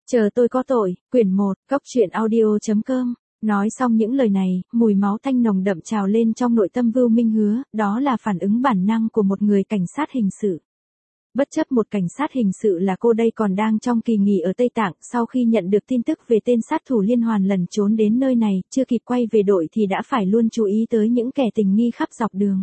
Chờ tôi có tội, quyển 1, Cốc truyện audio.com. Nói xong những lời này, mùi máu tanh nồng đậm trào lên trong nội tâm Vưu Minh Hứa, đó là phản ứng bản năng của một người cảnh sát hình sự. Bất chấp một cảnh sát hình sự là cô đây còn đang trong kỳ nghỉ ở Tây Tạng, sau khi nhận được tin tức về tên sát thủ liên hoàn lẩn trốn đến nơi này, chưa kịp quay về đội thì đã phải luôn chú ý tới những kẻ tình nghi khắp dọc đường.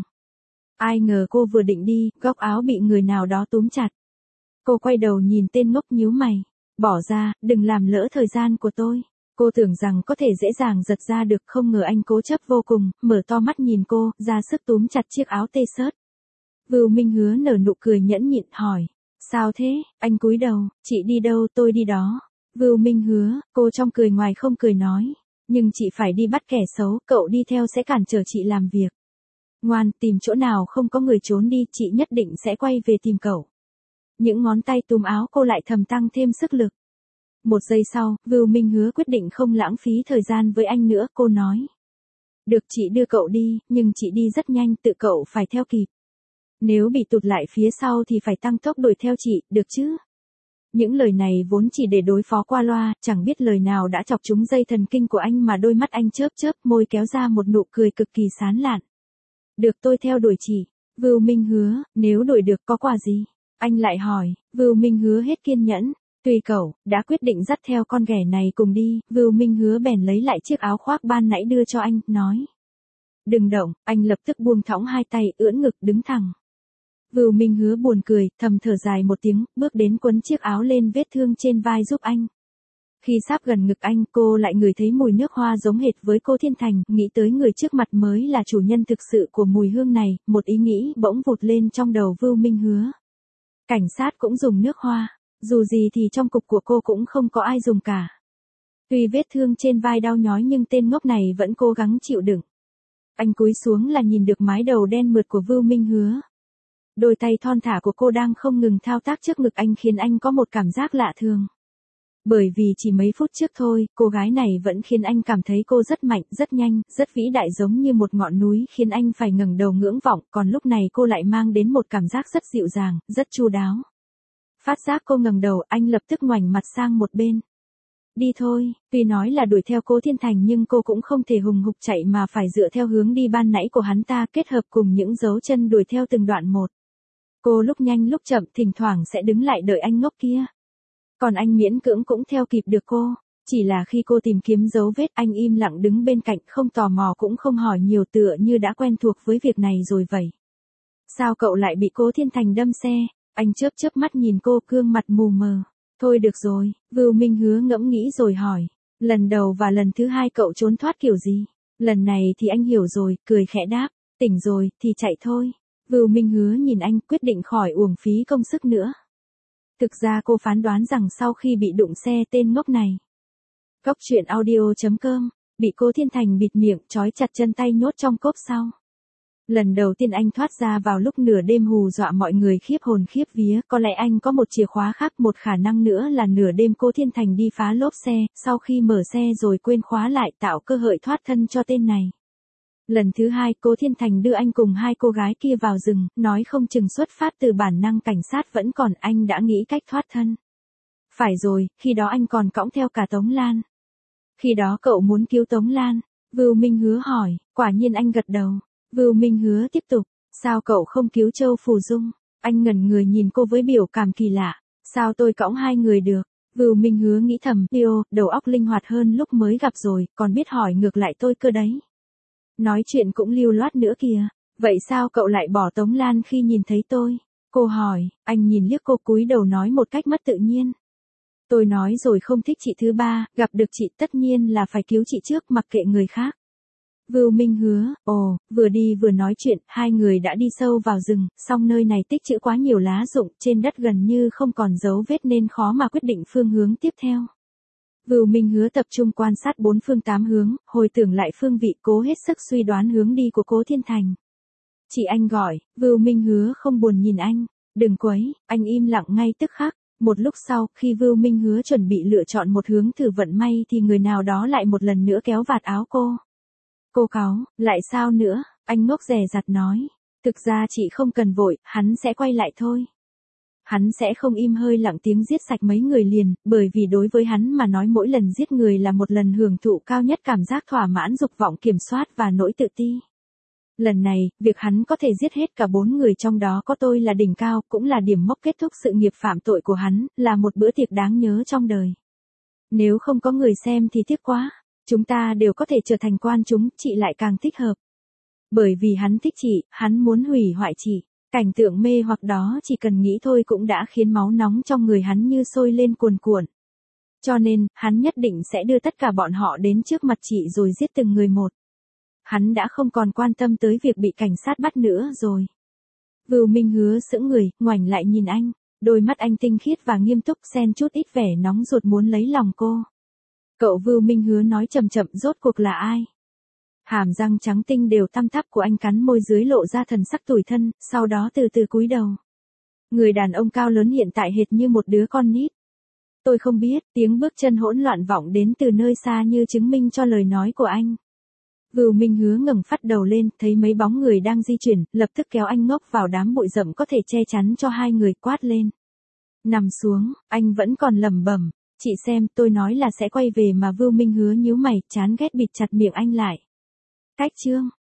Ai ngờ cô vừa định đi, góc áo bị người nào đó túm chặt. Cô quay đầu nhìn tên ngốc nhíu mày. Bỏ ra, đừng làm lỡ thời gian của tôi. Cô tưởng rằng có thể dễ dàng giật ra được, không ngờ anh cố chấp vô cùng, mở to mắt nhìn cô, ra sức túm chặt chiếc áo tê xớt. Vưu Minh Hứa nở nụ cười nhẫn nhịn hỏi. Sao thế? Anh cúi đầu, chị đi đâu tôi đi đó. Vưu Minh Hứa, cô trong cười ngoài không cười nói. Nhưng chị phải đi bắt kẻ xấu, cậu đi theo sẽ cản trở chị làm việc. Ngoan, tìm chỗ nào không có người trốn đi, chị nhất định sẽ quay về tìm cậu. Những ngón tay túm áo cô lại thầm tăng thêm sức lực. Một giây sau, Vưu Minh Hứa quyết định không lãng phí thời gian với anh nữa, cô nói. Được, chị đưa cậu đi, nhưng chị đi rất nhanh, tự cậu phải theo kịp. Nếu bị tụt lại phía sau thì phải tăng tốc đuổi theo chị, được chứ? Những lời này vốn chỉ để đối phó qua loa, chẳng biết lời nào đã chọc trúng dây thần kinh của anh mà đôi mắt anh chớp chớp, môi kéo ra một nụ cười cực kỳ sán lạn. Được, tôi theo đuổi chị. Vưu Minh Hứa, nếu đuổi được có quà gì? Anh lại hỏi. Vưu Minh Hứa hết kiên nhẫn. Tùy cậu, đã quyết định dắt theo con ghẻ này cùng đi. Vưu Minh Hứa bèn lấy lại chiếc áo khoác ban nãy đưa cho anh, nói. Đừng động, anh lập tức buông thõng hai tay, ưỡn ngực đứng thẳng. Vưu Minh Hứa buồn cười, thầm thở dài một tiếng, bước đến quấn chiếc áo lên vết thương trên vai giúp anh. Khi sắp gần ngực anh, cô lại ngửi thấy mùi nước hoa giống hệt với cô Thiên Thành, nghĩ tới người trước mặt mới là chủ nhân thực sự của mùi hương này, một ý nghĩ bỗng vụt lên trong đầu Vưu Minh Hứa. Cảnh sát cũng dùng nước hoa, dù gì thì trong cục của cô cũng không có ai dùng cả. Tuy vết thương trên vai đau nhói nhưng tên ngốc này vẫn cố gắng chịu đựng. Anh cúi xuống là nhìn được mái đầu đen mượt của Vưu Minh Hứa. Đôi tay thon thả của cô đang không ngừng thao tác trước ngực anh khiến anh có một cảm giác lạ thường. Bởi vì chỉ mấy phút trước thôi, cô gái này vẫn khiến anh cảm thấy cô rất mạnh, rất nhanh, rất vĩ đại giống như một ngọn núi khiến anh phải ngẩng đầu ngưỡng vọng, còn lúc này cô lại mang đến một cảm giác rất dịu dàng, rất chu đáo. Phát giác cô ngẩng đầu, anh lập tức ngoảnh mặt sang một bên. Đi thôi, tuy nói là đuổi theo cố Thiên Thành nhưng cô cũng không thể hùng hục chạy mà phải dựa theo hướng đi ban nãy của hắn ta kết hợp cùng những dấu chân đuổi theo từng đoạn một. Cô lúc nhanh lúc chậm thỉnh thoảng sẽ đứng lại đợi anh ngốc kia. Còn anh miễn cưỡng cũng theo kịp được cô. Chỉ là khi cô tìm kiếm dấu vết anh im lặng đứng bên cạnh không tò mò cũng không hỏi nhiều tựa như đã quen thuộc với việc này rồi vậy. Sao cậu lại bị cố Thiên Thành đâm xe? Anh chớp chớp mắt nhìn cô gương mặt mù mờ. Thôi được rồi, Vưu Minh Hứa ngẫm nghĩ rồi hỏi. Lần đầu và lần thứ hai cậu trốn thoát kiểu gì? Lần này thì anh hiểu rồi, cười khẽ đáp. Tỉnh rồi, thì chạy thôi. Vưu Minh Hứa nhìn anh quyết định khỏi uổng phí công sức nữa. Thực ra cô phán đoán rằng sau khi bị đụng xe tên ngốc này. Cốc truyện audio.com, bị cố Thiên Thành bịt miệng, trói chặt chân tay nhốt trong cốp sau. Lần đầu tiên anh thoát ra vào lúc nửa đêm hù dọa mọi người khiếp hồn khiếp vía, có lẽ anh có một chìa khóa khác, một khả năng nữa là nửa đêm cố Thiên Thành đi phá lốp xe, sau khi mở xe rồi quên khóa lại tạo cơ hội thoát thân cho tên này. Lần thứ hai cố Thiên Thành đưa anh cùng hai cô gái kia vào rừng, nói không chừng xuất phát từ bản năng cảnh sát vẫn còn, anh đã nghĩ cách thoát thân. Phải rồi, khi đó anh còn cõng theo cả Tống Lan. Khi đó cậu muốn cứu Tống Lan? Vưu Minh Hứa hỏi, quả nhiên anh gật đầu. Vưu Minh Hứa tiếp tục, sao cậu không cứu Châu Phù Dung? Anh ngẩn người nhìn cô với biểu cảm kỳ lạ, sao tôi cõng hai người được? Vưu Minh Hứa nghĩ thầm, Pio, đầu óc linh hoạt hơn lúc mới gặp rồi, còn biết hỏi ngược lại tôi cơ đấy. Nói chuyện cũng lưu loát nữa kìa, vậy sao cậu lại bỏ Tống Lan khi nhìn thấy tôi? Cô hỏi, anh nhìn liếc cô cúi đầu nói một cách mất tự nhiên. Tôi nói rồi không thích chị thứ ba, gặp được chị tất nhiên là phải cứu chị trước mặc kệ người khác. Vưu Minh Hứa, vừa đi vừa nói chuyện, hai người đã đi sâu vào rừng, song nơi này tích trữ quá nhiều lá rụng, trên đất gần như không còn dấu vết nên khó mà quyết định phương hướng tiếp theo. Vưu Minh Hứa tập trung quan sát bốn phương tám hướng, hồi tưởng lại phương vị, cố hết sức suy đoán hướng đi của cố Thiên Thành. Chị anh gọi, Vưu Minh Hứa không buồn nhìn anh, đừng quấy, anh im lặng ngay tức khắc. Một lúc sau, khi Vưu Minh Hứa chuẩn bị lựa chọn một hướng thử vận may thì người nào đó lại một lần nữa kéo vạt áo cô. Cô cáu, lại sao nữa, anh ngốc dè dặt nói. Thực ra chị không cần vội, hắn sẽ quay lại thôi. Hắn sẽ không im hơi lặng tiếng giết sạch mấy người liền, bởi vì đối với hắn mà nói mỗi lần giết người là một lần hưởng thụ cao nhất cảm giác thỏa mãn dục vọng kiểm soát và nỗi tự ti. Lần này, việc hắn có thể giết hết cả 4 người trong đó có tôi là đỉnh cao, cũng là điểm mốc kết thúc sự nghiệp phạm tội của hắn, là một bữa tiệc đáng nhớ trong đời. Nếu không có người xem thì tiếc quá, chúng ta đều có thể trở thành quan chúng, chị lại càng thích hợp. Bởi vì hắn thích chị, hắn muốn hủy hoại chị. Cảnh tượng mê hoặc đó chỉ cần nghĩ thôi cũng đã khiến máu nóng trong người hắn như sôi lên cuồn cuộn. Cho nên, hắn nhất định sẽ đưa tất cả bọn họ đến trước mặt chị rồi giết từng người một. Hắn đã không còn quan tâm tới việc bị cảnh sát bắt nữa rồi. Vưu Minh Hứa sững người, ngoảnh lại nhìn anh. Đôi mắt anh tinh khiết và nghiêm túc xen chút ít vẻ nóng ruột muốn lấy lòng cô. Cậu Vưu Minh Hứa nói chậm chậm rốt cuộc là ai? Hàm răng trắng tinh đều tăm tắp của anh cắn môi dưới lộ ra thần sắc tủi thân, sau đó từ từ cúi đầu. Người đàn ông cao lớn hiện tại hệt như một đứa con nít. Tôi không biết, tiếng bước chân hỗn loạn vọng đến từ nơi xa như chứng minh cho lời nói của anh. Vưu Minh Hứa ngẩng phát đầu lên, thấy mấy bóng người đang di chuyển, lập tức kéo anh ngốc vào đám bụi rậm có thể che chắn cho hai người, quát lên. Nằm xuống, anh vẫn còn lẩm bẩm, chị xem, tôi nói là sẽ quay về mà Vưu Minh Hứa nhíu mày, chán ghét bịt chặt miệng anh lại. Cách chương